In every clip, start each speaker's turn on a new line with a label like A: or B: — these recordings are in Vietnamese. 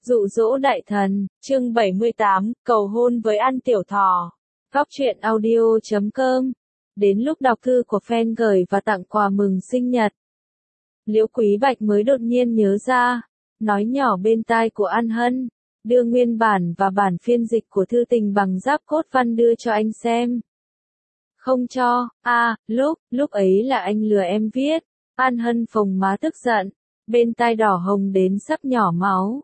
A: Dụ dỗ đại thần, chương 78, cầu hôn với An Tiểu Thỏ. Góc truyện audio.com. Đến lúc đọc thư của fan gửi và tặng quà mừng sinh nhật, Liễu Quý Bạch mới đột nhiên nhớ ra, nói nhỏ bên tai của An Hân, đưa nguyên bản và bản phiên dịch của thư tình bằng giáp cốt văn đưa cho anh xem. Không cho, lúc ấy là anh lừa em viết. An Hân phồng má tức giận, bên tai đỏ hồng đến sắp nhỏ máu.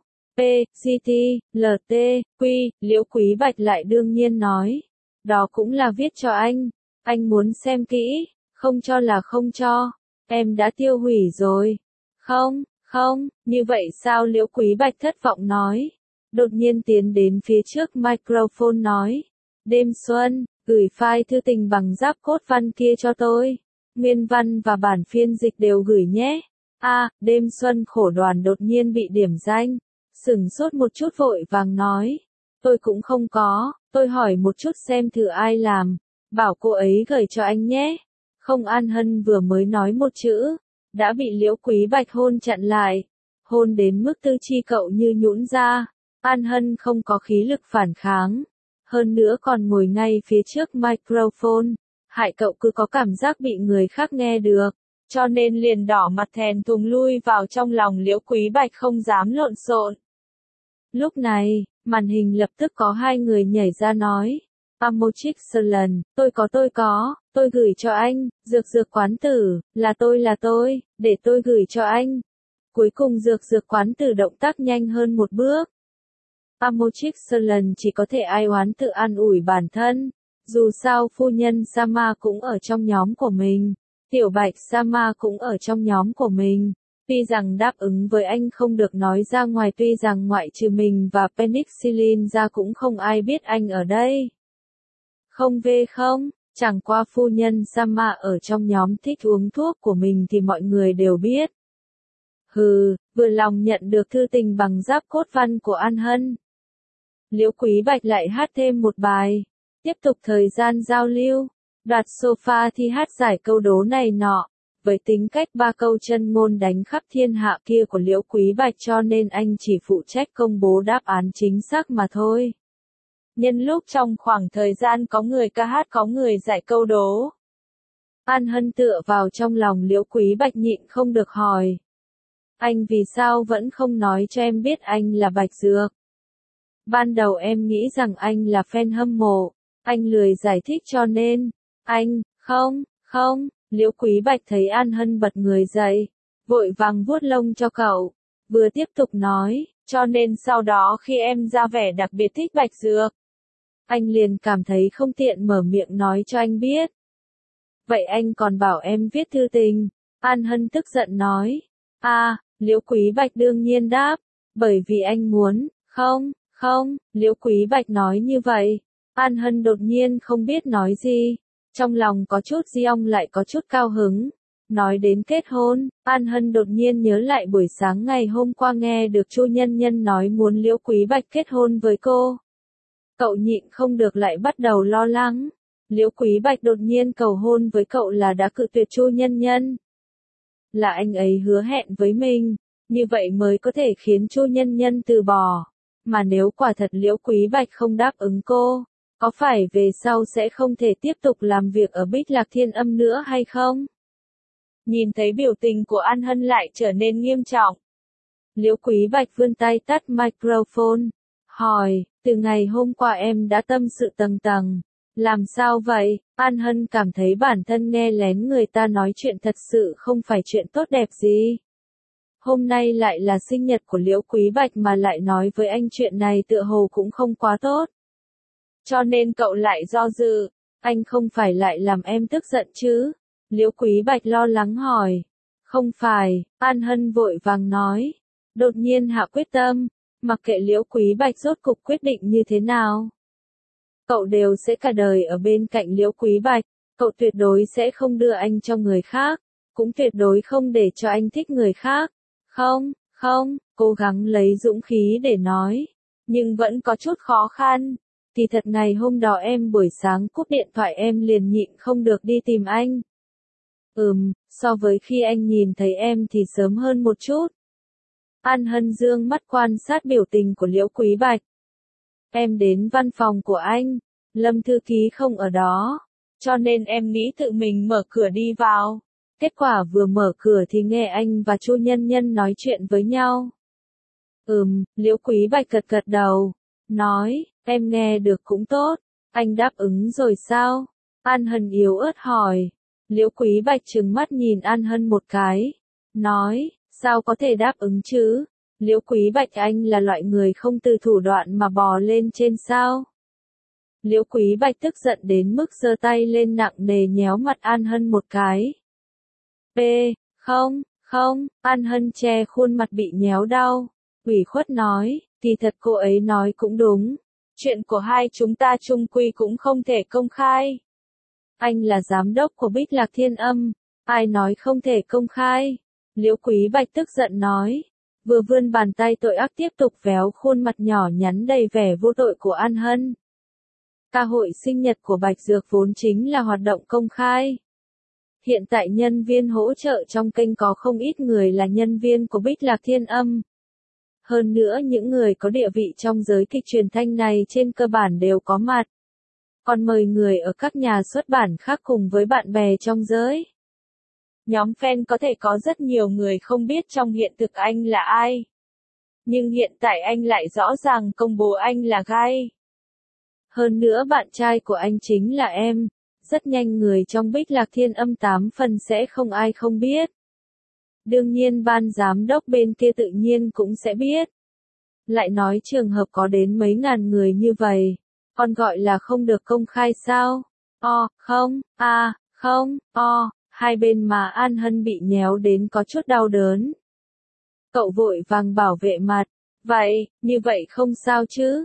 A: Liễu Quý Bạch lại đương nhiên nói, đó cũng là viết cho anh muốn xem kỹ, không cho là không cho, em đã tiêu hủy rồi. Không, như vậy sao? Liễu Quý Bạch thất vọng nói, đột nhiên tiến đến phía trước microphone nói, đêm xuân, gửi file thư tình bằng giáp cốt văn kia cho tôi, nguyên văn và bản phiên dịch đều gửi nhé. Đêm xuân khổ đoàn đột nhiên bị điểm danh. Sửng sốt một chút vội vàng nói, tôi cũng không có, tôi hỏi một chút xem thử ai làm, bảo cô ấy gửi cho anh nhé. Không. An Hân vừa mới nói một chữ, đã bị Liễu Quý Bạch hôn chặn lại, hôn đến mức tư chi cậu như nhũn ra. An Hân không có khí lực phản kháng, hơn nữa còn ngồi ngay phía trước microphone, hại cậu cứ có cảm giác bị người khác nghe được. Cho nên liền đỏ mặt thẹn thùng lui vào trong lòng Liễu Quý Bạch không dám lộn xộn. Lúc này, màn hình lập tức có hai người nhảy ra nói, Amotrix Slan, tôi gửi cho anh, dược quán tử, là tôi, để tôi gửi cho anh. Cuối cùng dược quán tử động tác nhanh hơn một bước. Amotrix Slan chỉ có thể ai oán tự an ủi bản thân, dù sao phu nhân Sama cũng ở trong nhóm của mình. Tiểu Bạch Sama cũng ở trong nhóm của mình. Tuy rằng đáp ứng với anh không được nói ra ngoài, tuy rằng ngoại trừ mình và Penicillin ra cũng không ai biết anh ở đây. Chẳng qua phu nhân Sama ở trong nhóm thích uống thuốc của mình thì mọi người đều biết. Vừa lòng nhận được thư tình bằng giáp cốt văn của An Hân, Liễu Quý Bạch lại hát thêm một bài, tiếp tục thời gian giao lưu. Đoạt sofa thi hát giải câu đố này nọ, với tính cách ba câu chân ngôn đánh khắp thiên hạ kia của Liễu Quý Bạch cho nên anh chỉ phụ trách công bố đáp án chính xác mà thôi. Nhân lúc trong khoảng thời gian có người ca hát có người giải câu đố, An Hân tựa vào trong lòng Liễu Quý Bạch nhịn không được hỏi. Anh vì sao vẫn không nói cho em biết anh là Bạch Dược? Ban đầu em nghĩ rằng anh là fan hâm mộ, anh lười giải thích cho nên. Không, Liễu Quý Bạch thấy An Hân bật người dậy, vội vàng vuốt lông cho cậu, vừa tiếp tục nói, cho nên sau đó khi em ra vẻ đặc biệt thích Bạch Dược, anh liền cảm thấy không tiện mở miệng nói cho anh biết. Vậy anh còn bảo em viết thư tình, An Hân tức giận nói. Liễu Quý Bạch đương nhiên đáp, bởi vì anh muốn. Không, Liễu Quý Bạch nói như vậy. An Hân đột nhiên không biết nói gì, trong lòng có chút giông lại có chút cao hứng. Nói đến kết hôn, An Hân đột nhiên nhớ lại buổi sáng ngày hôm qua nghe được Chu Nhân Nhân nói muốn Liễu Quý Bạch kết hôn với cô. Cậu nhịn không được lại bắt đầu lo lắng. Liễu Quý Bạch đột nhiên cầu hôn với cậu là đã cự tuyệt Chu Nhân Nhân. Là anh ấy hứa hẹn với mình, như vậy mới có thể khiến Chu Nhân Nhân từ bỏ. Mà nếu quả thật Liễu Quý Bạch không đáp ứng cô, có phải về sau sẽ không thể tiếp tục làm việc ở Bích Lạc Thiên Âm nữa hay không? Nhìn thấy biểu tình của An Hân lại trở nên nghiêm trọng, Liễu Quý Bạch vươn tay tắt microphone, hỏi, từ ngày hôm qua em đã tâm sự tầng tầng, làm sao vậy? An Hân cảm thấy bản thân nghe lén người ta nói chuyện thật sự không phải chuyện tốt đẹp gì. Hôm nay lại là sinh nhật của Liễu Quý Bạch mà lại nói với anh chuyện này tựa hồ cũng không quá tốt. Cho nên cậu lại do dự, anh không phải lại làm em tức giận chứ? Liễu Quý Bạch lo lắng hỏi. Không phải, An Hân vội vàng nói. Đột nhiên hạ quyết tâm, mặc kệ Liễu Quý Bạch rốt cục quyết định như thế nào. Cậu đều sẽ cả đời ở bên cạnh Liễu Quý Bạch, cậu tuyệt đối sẽ không đưa anh cho người khác, cũng tuyệt đối không để cho anh thích người khác. Không, cố gắng lấy dũng khí để nói, nhưng vẫn có chút khó khăn. Thì thật ngày hôm đó em buổi sáng cúp điện thoại em liền nhịn không được đi tìm anh. So với khi anh nhìn thấy em thì sớm hơn một chút. An Hân dương mắt quan sát biểu tình của Liễu Quý Bạch. Em đến văn phòng của anh, Lâm thư ký không ở đó, cho nên em nghĩ tự mình mở cửa đi vào. Kết quả vừa mở cửa thì nghe anh và Chu Nhân Nhân nói chuyện với nhau. Liễu Quý Bạch gật gật đầu, nói, em nghe được cũng tốt, anh đáp ứng rồi sao? An Hân yếu ớt hỏi. Liễu Quý Bạch trừng mắt nhìn An Hân một cái, nói, sao có thể đáp ứng chứ? Liễu Quý Bạch anh là loại người không từ thủ đoạn mà bò lên trên sao? Liễu Quý Bạch tức giận đến mức giơ tay lên nặng nề nhéo mặt An Hân một cái. Không, An Hân che khuôn mặt bị nhéo đau, ủy khuất nói, thì thật cô ấy nói cũng đúng, chuyện của hai chúng ta chung quy cũng không thể công khai. Anh là giám đốc của Bích Lạc Thiên Âm, ai nói không thể công khai? Liễu Quý Bạch tức giận nói, vừa vươn bàn tay tội ác tiếp tục véo khuôn mặt nhỏ nhắn đầy vẻ vô tội của An Hân. Ca hội sinh nhật của Bạch Dược vốn chính là hoạt động công khai. Hiện tại nhân viên hỗ trợ trong kênh có không ít người là nhân viên của Bích Lạc Thiên Âm. Hơn nữa những người có địa vị trong giới kịch truyền thanh này trên cơ bản đều có mặt. Còn mời người ở các nhà xuất bản khác cùng với bạn bè trong giới. Nhóm fan có thể có rất nhiều người không biết trong hiện thực anh là ai. Nhưng hiện tại anh lại rõ ràng công bố anh là gay. Hơn nữa bạn trai của anh chính là em. Rất nhanh người trong Bích Lạc Thiên Âm 8 phần sẽ không ai không biết. Đương nhiên ban giám đốc bên kia tự nhiên cũng sẽ biết. Lại nói trường hợp có đến mấy ngàn người như vậy, còn gọi là không được công khai sao? Hai bên mà An Hân bị nhéo đến có chút đau đớn. Cậu vội vàng bảo vệ mặt, như vậy không sao chứ?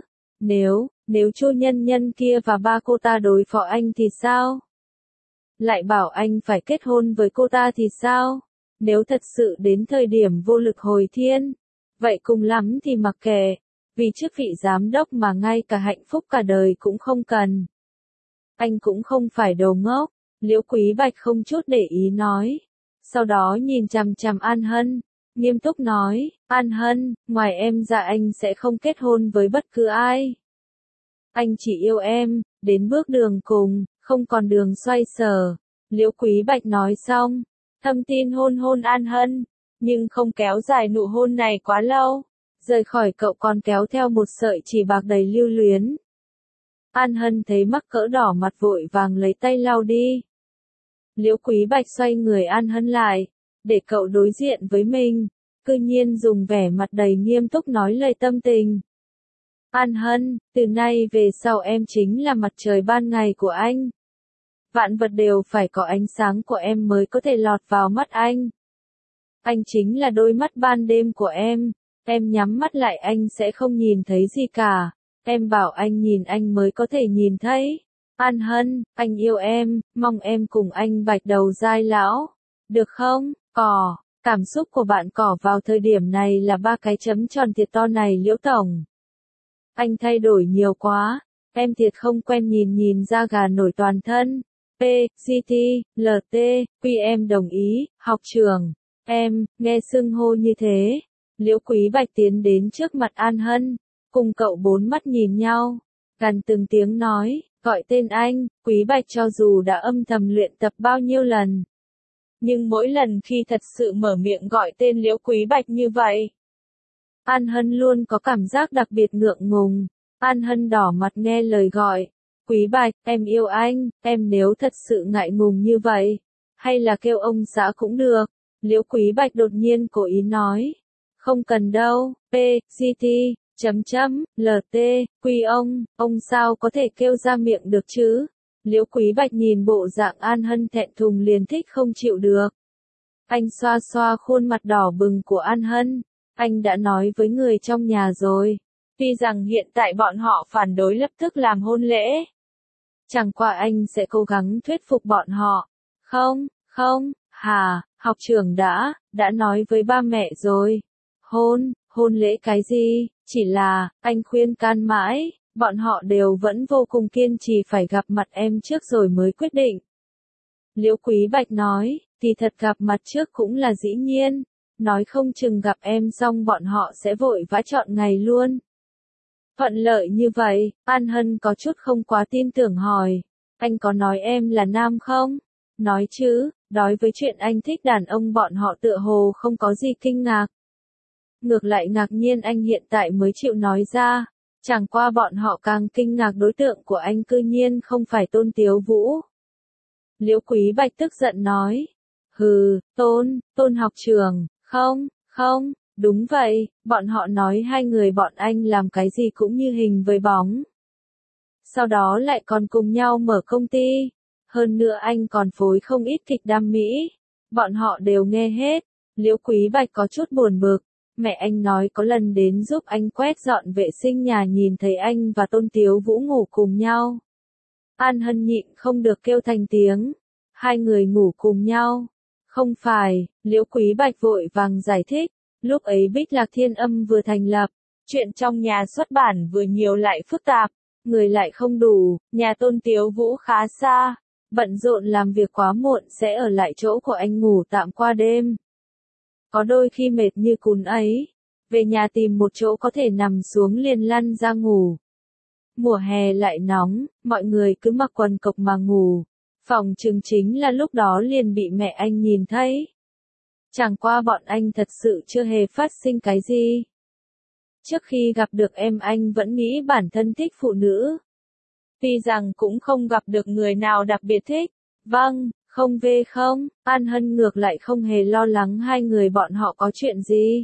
A: Nếu Chu Nhân Nhân kia và ba cô ta đối phó anh thì sao? Lại bảo anh phải kết hôn với cô ta thì sao? Nếu thật sự đến thời điểm vô lực hồi thiên, vậy cùng lắm thì mặc kệ, vì chức vị giám đốc mà ngay cả hạnh phúc cả đời cũng không cần. Anh cũng không phải đồ ngốc, Liễu Quý Bạch không chút để ý nói. Sau đó nhìn chằm chằm An Hân, nghiêm túc nói, An Hân, ngoài em ra anh sẽ không kết hôn với bất cứ ai. Anh chỉ yêu em, đến bước đường cùng, không còn đường xoay sở. Liễu Quý Bạch nói xong, thâm tin hôn An Hân, nhưng không kéo dài nụ hôn này quá lâu. Rời khỏi cậu còn kéo theo một sợi chỉ bạc đầy lưu luyến. An Hân thấy mắc cỡ đỏ mặt vội vàng lấy tay lau đi. Liễu Quý Bạch xoay người An Hân lại, để cậu đối diện với mình, cư nhiên dùng vẻ mặt đầy nghiêm túc nói lời tâm tình. An Hân, từ nay về sau em chính là mặt trời ban ngày của anh. Vạn vật đều phải có ánh sáng của em mới có thể lọt vào mắt anh. Anh chính là đôi mắt ban đêm của em nhắm mắt lại anh sẽ không nhìn thấy gì cả. Em bảo anh nhìn anh mới có thể nhìn thấy. An Hân, anh yêu em, mong em cùng anh bạch đầu dai lão. Được không? Cảm xúc của bạn cỏ vào thời điểm này là 3 cái chấm tròn thiệt to này Liễu Tổng. Anh thay đổi nhiều quá, em thiệt không quen nhìn da gà nổi toàn thân. GT, LT, Quy em đồng ý, học trưởng. Em, nghe xưng hô như thế. Liễu Quý Bạch tiến đến trước mặt An Hân, cùng cậu bốn mắt nhìn nhau, gần từng tiếng nói, gọi tên anh. Quý Bạch cho dù đã âm thầm luyện tập bao nhiêu lần, nhưng mỗi lần khi thật sự mở miệng gọi tên Liễu Quý Bạch như vậy, An Hân luôn có cảm giác đặc biệt ngượng ngùng. An Hân đỏ mặt nghe lời gọi, Quý Bạch, em yêu anh, em nếu thật sự ngại ngùng như vậy, hay là kêu ông xã cũng được. Liễu Quý Bạch đột nhiên cố ý nói, không cần đâu, GT, LT, Quy ông sao có thể kêu ra miệng được chứ? Liễu Quý Bạch nhìn bộ dạng An Hân thẹn thùng liền thích không chịu được. Anh xoa xoa khuôn mặt đỏ bừng của An Hân, anh đã nói với người trong nhà rồi, tuy rằng hiện tại bọn họ phản đối lập tức làm hôn lễ. Chẳng qua anh sẽ cố gắng thuyết phục bọn họ. Học trưởng đã nói với ba mẹ rồi. Hôn lễ cái gì, chỉ là, anh khuyên can mãi, bọn họ đều vẫn vô cùng kiên trì phải gặp mặt em trước rồi mới quyết định. Liễu Quý Bạch nói, thì thật gặp mặt trước cũng là dĩ nhiên, nói không chừng gặp em xong bọn họ sẽ vội vã chọn ngày luôn. Thuận lợi như vậy, An Hân có chút không quá tin tưởng hỏi, anh có nói em là nam không? Nói chứ, đối với chuyện anh thích đàn ông bọn họ tựa hồ không có gì kinh ngạc. Ngược lại ngạc nhiên anh hiện tại mới chịu nói ra, chẳng qua bọn họ càng kinh ngạc đối tượng của anh cư nhiên không phải Tôn Tiếu Vũ. Liễu Quý Bạch tức giận nói, hừ, Tôn học trưởng, không, đúng vậy, bọn họ nói hai người bọn anh làm cái gì cũng như hình với bóng. Sau đó lại còn cùng nhau mở công ty, hơn nữa anh còn phối không ít kịch đam mỹ, bọn họ đều nghe hết. Liễu Quý Bạch có chút buồn bực, mẹ anh nói có lần đến giúp anh quét dọn vệ sinh nhà nhìn thấy anh và Tôn Tiếu Vũ ngủ cùng nhau. An Hân nhịn không được kêu thành tiếng, hai người ngủ cùng nhau. Không phải, Liễu Quý Bạch vội vàng giải thích, lúc ấy Bích Lạc Thiên Âm vừa thành lập, chuyện trong nhà xuất bản vừa nhiều lại phức tạp, người lại không đủ, nhà Tôn Tiếu Vũ khá xa, bận rộn làm việc quá muộn sẽ ở lại chỗ của anh ngủ tạm qua đêm. Có đôi khi mệt như cún ấy, về nhà tìm một chỗ có thể nằm xuống liền lăn ra ngủ. Mùa hè lại nóng, mọi người cứ mặc quần cộc mà ngủ. Phòng chừng chính là lúc đó liền bị mẹ anh nhìn thấy. Chẳng qua bọn anh thật sự chưa hề phát sinh cái gì. Trước khi gặp được em anh vẫn nghĩ bản thân thích phụ nữ. Tuy rằng cũng không gặp được người nào đặc biệt thích. Vâng, không về không, An Hân ngược lại không hề lo lắng hai người bọn họ có chuyện gì.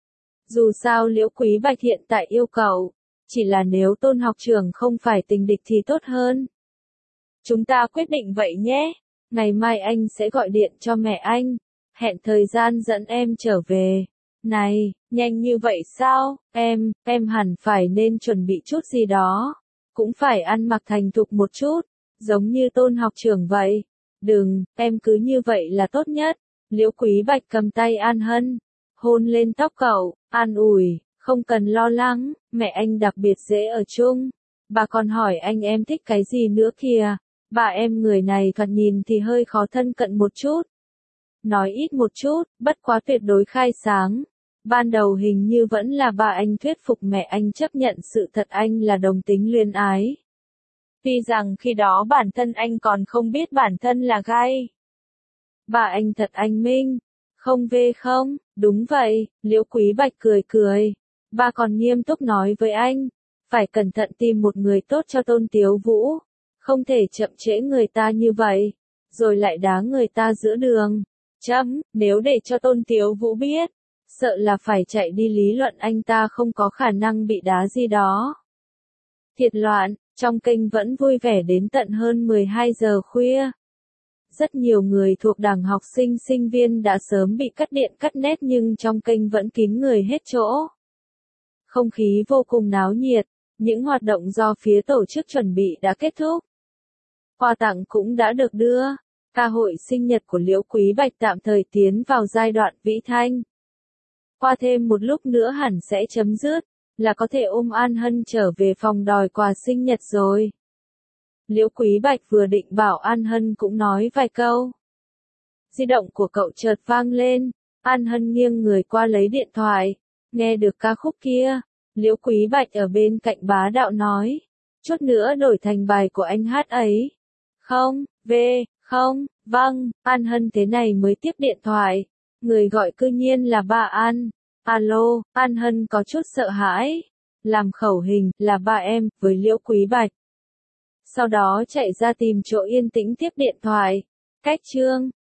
A: Dù sao Liễu Quý Bạch hiện tại yêu cầu, chỉ là nếu Tôn học trưởng không phải tình địch thì tốt hơn. Chúng ta quyết định vậy nhé, ngày mai anh sẽ gọi điện cho mẹ anh, hẹn thời gian dẫn em trở về. Này, nhanh như vậy sao, em hẳn phải nên chuẩn bị chút gì đó, cũng phải ăn mặc thành thục một chút, giống như Tôn học trưởng vậy. Đừng, em cứ như vậy là tốt nhất. Liễu Quý Bạch cầm tay An Hân, hôn lên tóc cậu, an ủi, không cần lo lắng, mẹ anh đặc biệt dễ ở chung. Bà còn hỏi anh em thích cái gì nữa kìa, bà em người này thoạt nhìn thì hơi khó thân cận một chút. Nói ít một chút, bất quá tuyệt đối khai sáng. Ban đầu hình như vẫn là bà anh thuyết phục mẹ anh chấp nhận sự thật anh là đồng tính luyến ái. Tuy rằng khi đó bản thân anh còn không biết bản thân là gay. Bà anh thật anh minh. Không về không, đúng vậy, Liễu Quý Bạch cười cười. Bà còn nghiêm túc nói với anh, phải cẩn thận tìm một người tốt cho Tôn Tiếu Vũ. Không thể chậm trễ người ta như vậy, rồi lại đá người ta giữa đường. Nếu để cho Tôn Tiếu Vũ biết, sợ là phải chạy đi lý luận anh ta không có khả năng bị đá gì đó. Thiệt loạn, trong kênh vẫn vui vẻ đến tận hơn 12 giờ khuya. Rất nhiều người thuộc đảng học sinh sinh viên đã sớm bị cắt điện cắt nét nhưng trong kênh vẫn kín người hết chỗ. Không khí vô cùng náo nhiệt, những hoạt động do phía tổ chức chuẩn bị đã kết thúc. Quà tặng cũng đã được đưa, ca hội sinh nhật của Liễu Quý Bạch tạm thời tiến vào giai đoạn vĩ thanh. Qua thêm một lúc nữa hẳn sẽ chấm dứt, là có thể ôm An Hân trở về phòng đòi quà sinh nhật rồi. Liễu Quý Bạch vừa định bảo An Hân cũng nói vài câu. Di động của cậu chợt vang lên, An Hân nghiêng người qua lấy điện thoại, nghe được ca khúc kia. Liễu Quý Bạch ở bên cạnh bá đạo nói, chút nữa đổi thành bài của anh hát ấy. Không, vâng, An Hân thế này mới tiếp điện thoại. Người gọi cư nhiên là ba An. Alo, An Hân có chút sợ hãi. Làm khẩu hình, là ba em, với Liễu Quý Bạch. Sau đó chạy ra tìm chỗ yên tĩnh tiếp điện thoại. Cách chương